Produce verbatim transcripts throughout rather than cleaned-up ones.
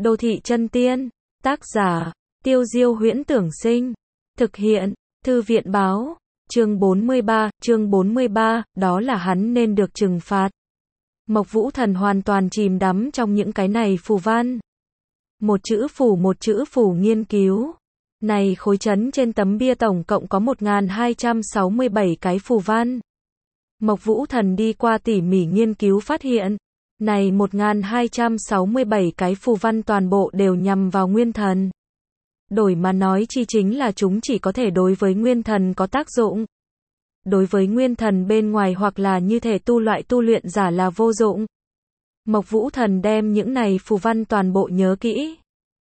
Đô thị chân tiên. Tác giả, Tiêu Diêu Huyễn Tưởng Sinh. Thực hiện, Thư viện Báo. Chương bốn mươi ba, chương bốn mươi ba, đó là hắn nên được trừng phạt. Mộc Vũ Thần hoàn toàn chìm đắm trong những cái này phù văn. Một chữ phù một chữ phù nghiên cứu. Này khối chấn trên tấm bia tổng cộng có một nghìn hai trăm sáu mươi bảy cái phù văn. Mộc Vũ Thần đi qua tỉ mỉ nghiên cứu phát hiện, này một nghìn hai trăm sáu mươi bảy cái phù văn toàn bộ đều nhằm vào nguyên thần. Đổi mà nói chi chính là chúng chỉ có thể đối với nguyên thần có tác dụng. Đối với nguyên thần bên ngoài hoặc là như thể tu loại tu luyện giả là vô dụng. Mộc Vũ Thần đem những này phù văn toàn bộ nhớ kỹ.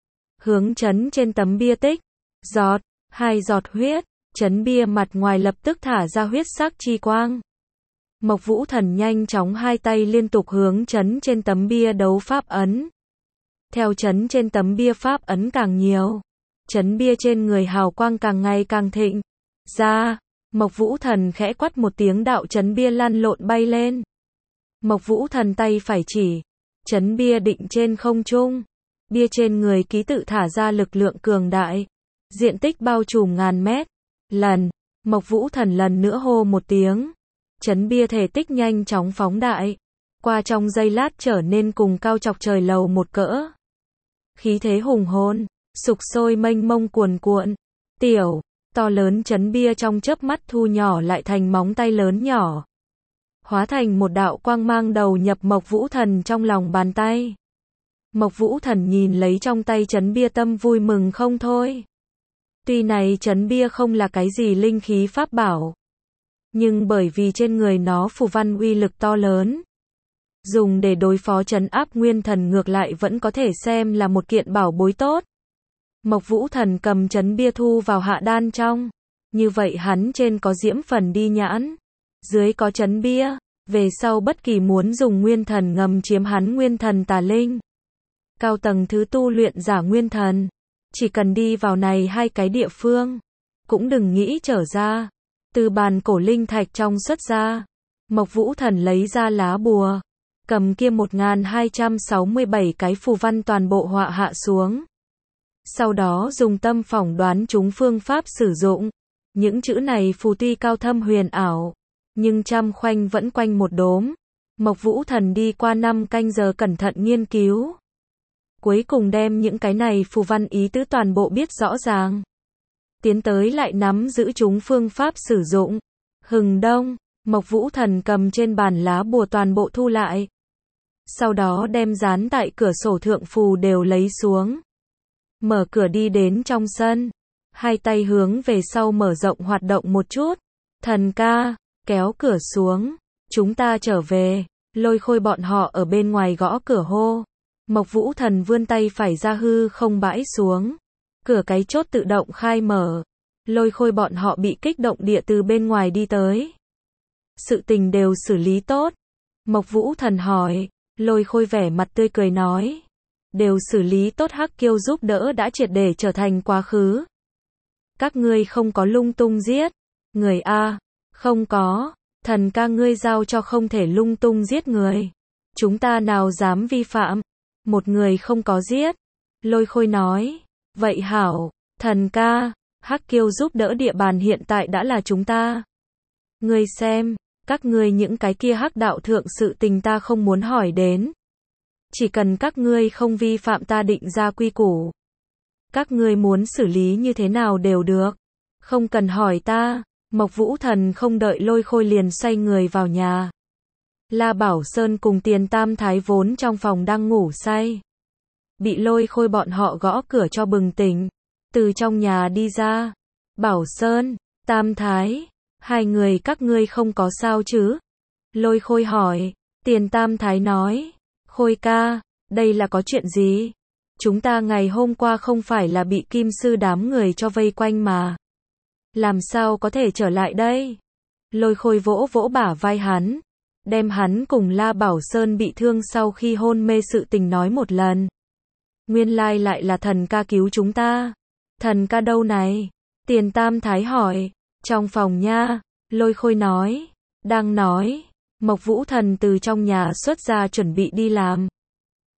Hướng chấn trên tấm bia tích. Giọt, hai giọt huyết, chấn bia mặt ngoài lập tức thả ra huyết sắc chi quang. Mộc Vũ Thần nhanh chóng hai tay liên tục hướng chấn trên tấm bia đấu pháp ấn. Theo chấn trên tấm bia pháp ấn càng nhiều, chấn bia trên người hào quang càng ngày càng thịnh. Ra, Mộc Vũ Thần khẽ quát một tiếng, đạo chấn bia lăn lộn bay lên. Mộc Vũ Thần tay phải chỉ, chấn bia định trên không trung. Bia trên người ký tự thả ra lực lượng cường đại. Diện tích bao trùm ngàn mét. Lần, Mộc Vũ Thần lần nữa hô một tiếng. Chấn bia thể tích nhanh chóng phóng đại. Qua trong giây lát trở nên cùng cao chọc trời lầu một cỡ. Khí thế hùng hồn, sục sôi mênh mông cuồn cuộn. Tiểu, to lớn chấn bia trong chớp mắt thu nhỏ lại thành móng tay lớn nhỏ. Hóa thành một đạo quang mang đầu nhập Mộc Vũ Thần trong lòng bàn tay. Mộc Vũ Thần nhìn lấy trong tay chấn bia tâm vui mừng không thôi. Tuy này chấn bia không là cái gì linh khí pháp bảo, nhưng bởi vì trên người nó phù văn uy lực to lớn, dùng để đối phó trấn áp nguyên thần ngược lại vẫn có thể xem là một kiện bảo bối tốt. Mộc Vũ Thần cầm chấn bia thu vào hạ đan trong. Như vậy hắn trên có diễm phần đi nhãn, dưới có chấn bia, về sau bất kỳ muốn dùng nguyên thần ngầm chiếm hắn nguyên thần tà linh, cao tầng thứ tu luyện giả nguyên thần, chỉ cần đi vào này hai cái địa phương, cũng đừng nghĩ trở ra. Từ bàn cổ linh thạch trong xuất ra, Mộc Vũ Thần lấy ra lá bùa, cầm kia một nghìn hai trăm sáu mươi bảy cái phù văn toàn bộ họa hạ xuống. Sau đó dùng tâm phỏng đoán chúng phương pháp sử dụng. Những chữ này phù tuy cao thâm huyền ảo, nhưng trăm khoanh vẫn quanh một đốm. Mộc Vũ Thần đi qua năm canh giờ cẩn thận nghiên cứu, cuối cùng đem những cái này phù văn ý tứ toàn bộ biết rõ ràng. Tiến tới lại nắm giữ chúng phương pháp sử dụng. Hừng đông, Mộc Vũ Thần cầm trên bàn lá bùa toàn bộ thu lại. Sau đó đem dán tại cửa sổ thượng phù đều lấy xuống. Mở cửa đi đến trong sân. Hai tay hướng về sau mở rộng hoạt động một chút. Thần ca, kéo cửa xuống. Chúng ta trở về. Lôi Khôi bọn họ ở bên ngoài gõ cửa hô. Mộc Vũ Thần vươn tay phải ra hư không bãi xuống. Cửa cái chốt tự động khai mở. Lôi Khôi bọn họ bị kích động địa từ bên ngoài đi tới. Sự tình đều xử lý tốt. Mộc Vũ Thần hỏi. Lôi Khôi vẻ mặt tươi cười nói. Đều xử lý tốt, Hắc Kiêu giúp đỡ đã triệt để trở thành quá khứ. Các ngươi không có lung tung giết người a? Không có. Thần ca ngươi giao cho không thể lung tung giết người. Chúng ta nào dám vi phạm. Một người không có giết. Lôi Khôi nói. Vậy hảo, thần ca, Hắc Kiêu giúp đỡ địa bàn hiện tại đã là chúng ta. Ngươi xem, các ngươi những cái kia hắc đạo thượng sự tình ta không muốn hỏi đến. Chỉ cần các ngươi không vi phạm ta định ra quy củ. Các ngươi muốn xử lý như thế nào đều được. Không cần hỏi ta. Mộc Vũ Thần không đợi Lôi Khôi liền xoay người vào nhà. La Bảo Sơn cùng Tiền Tam Thái vốn trong phòng đang ngủ say, bị Lôi Khôi bọn họ gõ cửa cho bừng tỉnh. Từ trong nhà đi ra. Bảo Sơn, Tam Thái, hai người các ngươi không có sao chứ? Lôi Khôi hỏi. Tiền Tam Thái nói. Khôi ca, đây là có chuyện gì? Chúng ta ngày hôm qua không phải là bị kim sư đám người cho vây quanh mà. Làm sao có thể trở lại đây? Lôi Khôi vỗ vỗ bả vai hắn, đem hắn cùng La Bảo Sơn bị thương sau khi hôn mê sự tình nói một lần. Nguyên lai lại là thần ca cứu chúng ta. Thần ca đâu này? Tiền Tam Thái hỏi. Trong phòng nha. Lôi Khôi nói. Đang nói. Mộc Vũ Thần từ trong nhà xuất ra chuẩn bị đi làm.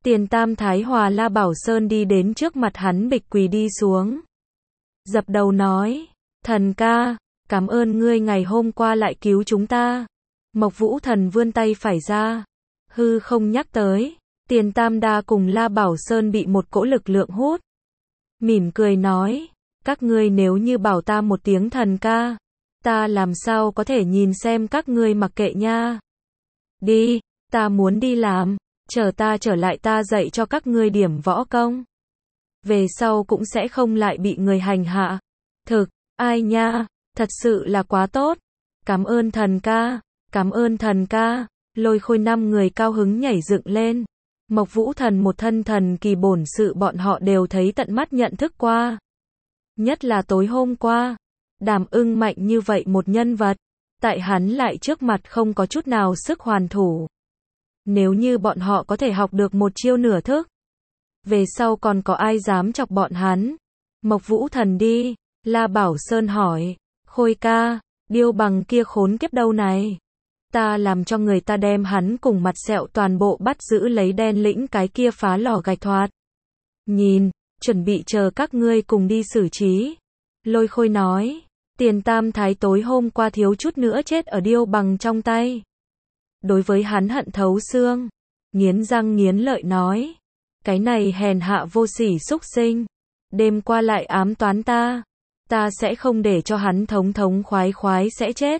Tiền Tam Thái Hòa La Bảo Sơn đi đến trước mặt hắn bịch quỳ đi xuống. Dập đầu nói, thần ca, cảm ơn ngươi ngày hôm qua lại cứu chúng ta. Mộc Vũ Thần vươn tay phải ra. Hư không nhắc tới, Tiền Tam Đa cùng La Bảo Sơn bị một cỗ lực lượng hút. Mỉm cười nói, các ngươi nếu như bảo ta một tiếng thần ca, ta làm sao có thể nhìn xem các ngươi mặc kệ nha. Đi, ta muốn đi làm, chờ ta trở lại ta dạy cho các ngươi điểm võ công. Về sau cũng sẽ không lại bị người hành hạ. Thực, ai nha, thật sự là quá tốt. Cảm ơn thần ca, cảm ơn thần ca. Lôi Khôi năm người cao hứng nhảy dựng lên. Mộc Vũ Thần một thân thần kỳ bổn sự bọn họ đều thấy tận mắt nhận thức qua. Nhất là tối hôm qua, Đàm Ưng mạnh như vậy một nhân vật, tại hắn lại trước mặt không có chút nào sức hoàn thủ. Nếu như bọn họ có thể học được một chiêu nửa thức, về sau còn có ai dám chọc bọn hắn. Mộc Vũ Thần đi, La Bảo Sơn hỏi, Khôi ca, Điêu Bằng kia khốn kiếp đâu này? Ta làm cho người ta đem hắn cùng mặt sẹo toàn bộ bắt giữ lấy đen lĩnh cái kia phá lò gạch thoát. Nhìn, chuẩn bị chờ các ngươi cùng đi xử trí. Lôi Khôi nói, Tiền Tam Thái tối hôm qua thiếu chút nữa chết ở Điêu Bằng trong tay. Đối với hắn hận thấu xương, nghiến răng nghiến lợi nói, cái này hèn hạ vô sỉ xúc sinh, đêm qua lại ám toán ta, ta sẽ không để cho hắn thống thống khoái khoái sẽ chết.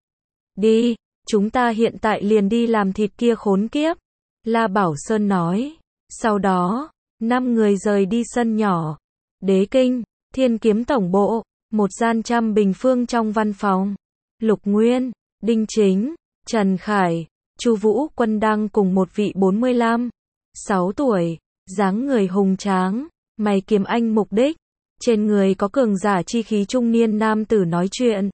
Đi, chúng ta hiện tại liền đi làm thịt kia khốn kiếp. La Bảo Sơn nói. Sau đó, năm người rời đi sân nhỏ. Đế Kinh, Thiên Kiếm Tổng Bộ, một gian trăm bình phương trong văn phòng. Lục Nguyên, Đinh Chính, Trần Khải, Chu Vũ Quân đang cùng một vị bốn mươi lăm, sáu tuổi, dáng người hùng tráng, mày kiếm anh mục đích, trên người có cường giả chi khí trung niên nam tử nói chuyện.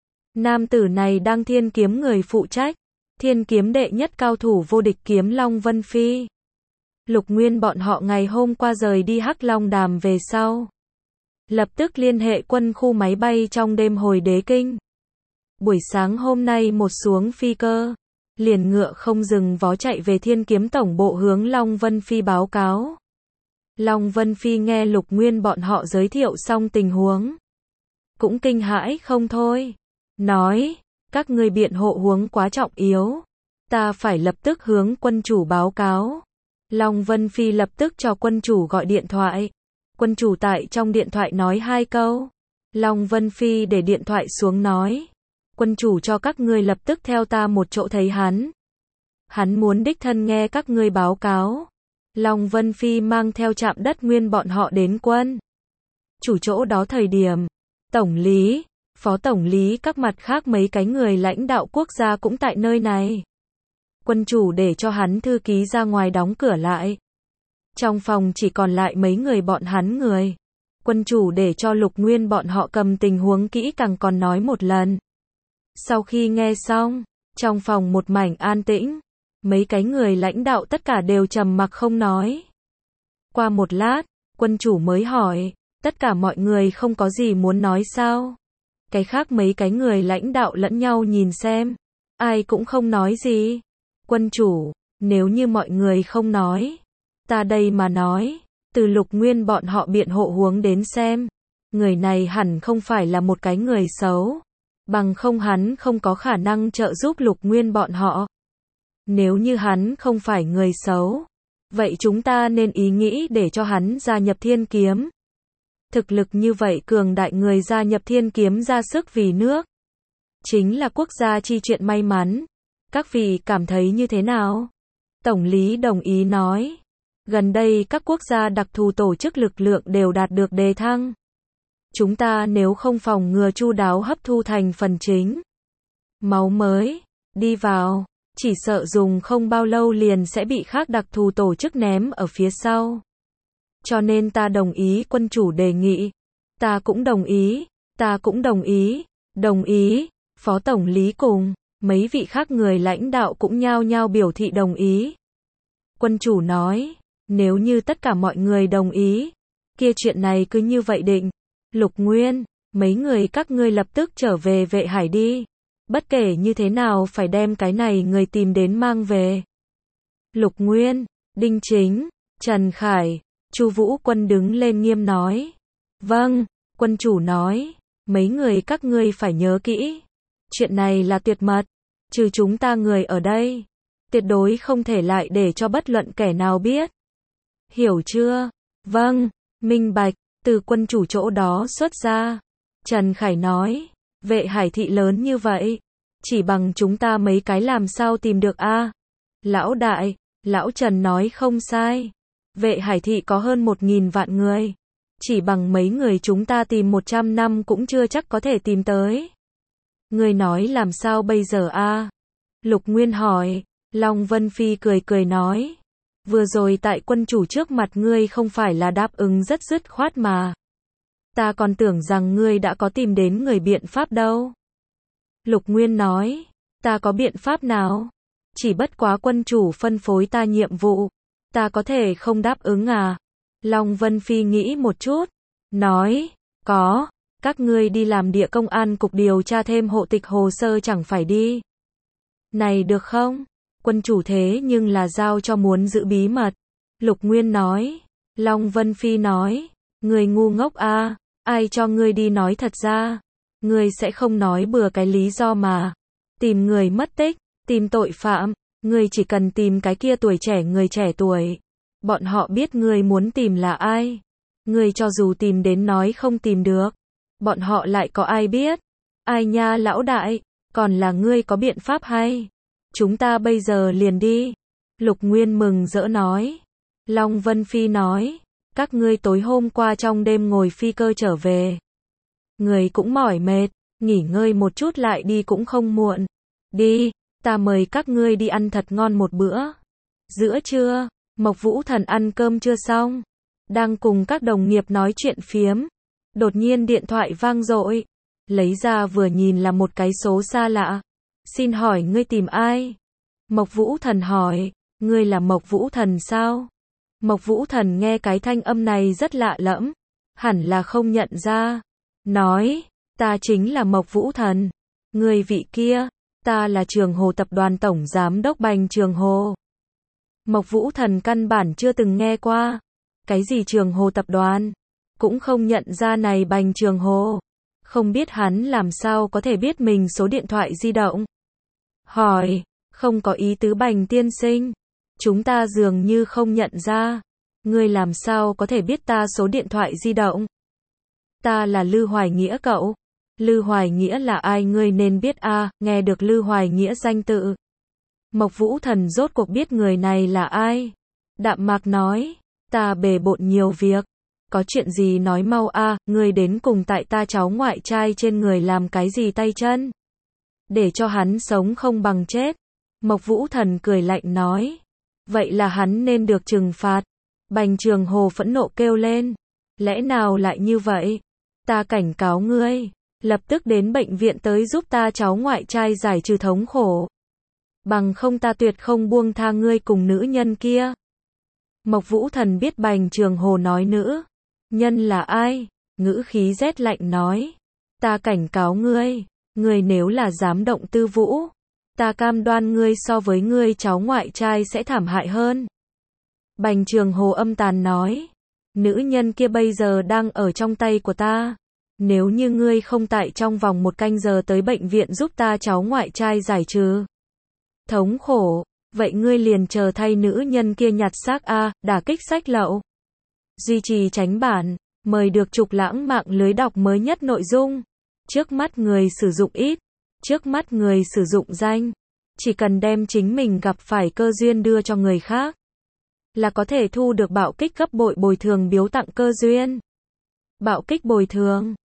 Nam tử này đang thiên kiếm người phụ trách, thiên kiếm đệ nhất cao thủ vô địch kiếm Long Vân Phi. Lục Nguyên bọn họ ngày hôm qua rời đi Hắc Long Đàm về sau, lập tức liên hệ quân khu máy bay trong đêm hồi Đế Kinh. Buổi sáng hôm nay một xuống phi cơ, liền ngựa không dừng vó chạy về Thiên Kiếm Tổng Bộ hướng Long Vân Phi báo cáo. Long Vân Phi nghe Lục Nguyên bọn họ giới thiệu xong tình huống, cũng kinh hãi không thôi. Nói, các ngươi biện hộ huống quá trọng yếu, ta phải lập tức hướng quân chủ báo cáo. Long Vân Phi lập tức cho quân chủ gọi điện thoại. Quân chủ tại trong điện thoại nói hai câu. Long Vân Phi để điện thoại xuống nói, quân chủ cho các ngươi lập tức theo ta một chỗ thấy hắn. Hắn muốn đích thân nghe các ngươi báo cáo. Long Vân Phi mang theo Trạm Đất Nguyên bọn họ đến quân chủ chỗ đó thời điểm, tổng lý, phó tổng lý các mặt khác mấy cái người lãnh đạo quốc gia cũng tại nơi này. Quân chủ để cho hắn thư ký ra ngoài đóng cửa lại. Trong phòng chỉ còn lại mấy người bọn hắn người. Quân chủ để cho Lục Nguyên bọn họ cầm tình huống kỹ càng còn nói một lần. Sau khi nghe xong, trong phòng một mảnh an tĩnh, mấy cái người lãnh đạo tất cả đều trầm mặc không nói. Qua một lát, quân chủ mới hỏi, tất cả mọi người không có gì muốn nói sao? Cái khác mấy cái người lãnh đạo lẫn nhau nhìn xem, ai cũng không nói gì. Quân chủ, nếu như mọi người không nói, ta đây mà nói, từ Lục Nguyên bọn họ biện hộ huống đến xem, người này hẳn không phải là một cái người xấu, bằng không hắn không có khả năng trợ giúp Lục Nguyên bọn họ. Nếu như hắn không phải người xấu, vậy chúng ta nên ý nghĩ để cho hắn gia nhập Thiên Kiếm. Thực lực như vậy cường đại người gia nhập Thiên Kiếm ra sức vì nước, chính là quốc gia chi chuyện may mắn. Các vị cảm thấy như thế nào? Tổng lý đồng ý nói, gần đây các quốc gia đặc thù tổ chức lực lượng đều đạt được đề thăng. Chúng ta nếu không phòng ngừa chu đáo hấp thu thành phần chính máu mới đi vào, chỉ sợ dùng không bao lâu liền sẽ bị khác đặc thù tổ chức ném ở phía sau. Cho nên ta đồng ý quân chủ đề nghị. Ta cũng đồng ý, ta cũng đồng ý, đồng ý. Phó tổng lý cùng mấy vị khác người lãnh đạo cũng nhao nhao biểu thị đồng ý. Quân chủ nói, nếu như tất cả mọi người đồng ý, kia chuyện này cứ như vậy định. Lục Nguyên, mấy người các ngươi lập tức trở về Vệ Hải đi. Bất kể như thế nào phải đem cái này người tìm đến mang về. Lục Nguyên, Đinh Chính, Trần Khải, Chu Vũ Quân đứng lên nghiêm nói. Vâng, quân chủ nói, mấy người các ngươi phải nhớ kỹ. Chuyện này là tuyệt mật, trừ chúng ta người ở đây. Tuyệt đối không thể lại để cho bất luận kẻ nào biết. Hiểu chưa? Vâng, minh bạch, từ quân chủ chỗ đó xuất ra. Trần Khải nói, vệ hải thị lớn như vậy, chỉ bằng chúng ta mấy cái làm sao tìm được a? Lão đại, lão Trần nói không sai. Vệ hải thị có hơn một nghìn vạn người. Chỉ bằng mấy người chúng ta tìm một trăm năm cũng chưa chắc có thể tìm tới. Người nói làm sao bây giờ a? Lục Nguyên hỏi. Long Vân Phi cười cười nói. Vừa rồi tại quân chủ trước mặt ngươi không phải là đáp ứng rất dứt khoát mà. Ta còn tưởng rằng ngươi đã có tìm đến người biện pháp đâu. Lục Nguyên nói. Ta có biện pháp nào? Chỉ bất quá quân chủ phân phối ta nhiệm vụ. Ta có thể không đáp ứng à? Long Vân Phi nghĩ một chút. Nói. Có. Các ngươi đi làm địa công an cục điều tra thêm hộ tịch hồ sơ chẳng phải đi. Này được không? Quân chủ thế nhưng là giao cho muốn giữ bí mật. Lục Nguyên nói. Long Vân Phi nói. Người ngu ngốc a, ai cho ngươi đi nói thật ra. Ngươi sẽ không nói bừa cái lý do mà. Tìm người mất tích, tìm tội phạm. Ngươi chỉ cần tìm cái kia tuổi trẻ người trẻ tuổi. Bọn họ biết ngươi muốn tìm là ai. Ngươi cho dù tìm đến nói không tìm được. Bọn họ lại có ai biết. Ai nha lão đại, còn là ngươi có biện pháp hay. Chúng ta bây giờ liền đi. Lục Nguyên mừng rỡ nói. Long Vân Phi nói. Các ngươi tối hôm qua trong đêm ngồi phi cơ trở về. Người cũng mỏi mệt, nghỉ ngơi một chút lại đi cũng không muộn. Đi, ta mời các ngươi đi ăn thật ngon một bữa. Giữa trưa, Mộc Vũ Thần ăn cơm chưa xong. Đang cùng các đồng nghiệp nói chuyện phiếm. Đột nhiên điện thoại vang dội. Lấy ra vừa nhìn là một cái số xa lạ. Xin hỏi ngươi tìm ai? Mộc Vũ Thần hỏi. Ngươi là Mộc Vũ Thần sao? Mộc Vũ Thần nghe cái thanh âm này rất lạ lẫm. Hẳn là không nhận ra. Nói. Ta chính là Mộc Vũ Thần. Ngươi vị kia. Ta là Trường Hồ Tập đoàn Tổng Giám đốc Bành Trường Hồ. Mộc Vũ Thần căn bản chưa từng nghe qua. Cái gì Trường Hồ Tập đoàn? Cũng không nhận ra này Bành Trường Hồ. Không biết hắn làm sao có thể biết mình số điện thoại di động. Hỏi. Không có ý tứ Bành tiên sinh. Chúng ta dường như không nhận ra. Ngươi làm sao có thể biết ta số điện thoại di động? Ta là Lư Hoài Nghĩa cậu. Lư Hoài Nghĩa là ai ngươi nên biết a, à, nghe được Lư Hoài Nghĩa danh tự. Mộc Vũ Thần rốt cuộc biết người này là ai. Đạm mạc nói. Ta bề bộn nhiều việc. Có chuyện gì nói mau a, à, ngươi đến cùng tại ta cháu ngoại trai trên người làm cái gì tay chân? Để cho hắn sống không bằng chết. Mộc Vũ Thần cười lạnh nói. Vậy là hắn nên được trừng phạt. Bành Trường Hồ phẫn nộ kêu lên. Lẽ nào lại như vậy? Ta cảnh cáo ngươi. Lập tức đến bệnh viện tới giúp ta cháu ngoại trai giải trừ thống khổ. Bằng không ta tuyệt không buông tha ngươi cùng nữ nhân kia. Mộc Vũ Thần biết Bành Trường Hồ nói nữ nhân là ai. Ngữ khí rét lạnh nói. Ta cảnh cáo ngươi. Ngươi nếu là dám động Tư Vũ. Ta cam đoan ngươi so với ngươi cháu ngoại trai sẽ thảm hại hơn. Bành Trường Hồ âm tàn nói. Nữ nhân kia bây giờ đang ở trong tay của ta. Nếu như ngươi không tại trong vòng một canh giờ tới bệnh viện giúp ta cháu ngoại trai giải trừ thống khổ, vậy ngươi liền chờ thay nữ nhân kia nhặt xác a, đả kích sách lậu. Duy trì tránh bản, mời được trục lãng mạng lưới đọc mới nhất nội dung. Trước mắt người sử dụng ít, trước mắt người sử dụng danh, chỉ cần đem chính mình gặp phải cơ duyên đưa cho người khác, là có thể thu được bạo kích gấp bội bồi thường biếu tặng cơ duyên. Bạo kích bồi thường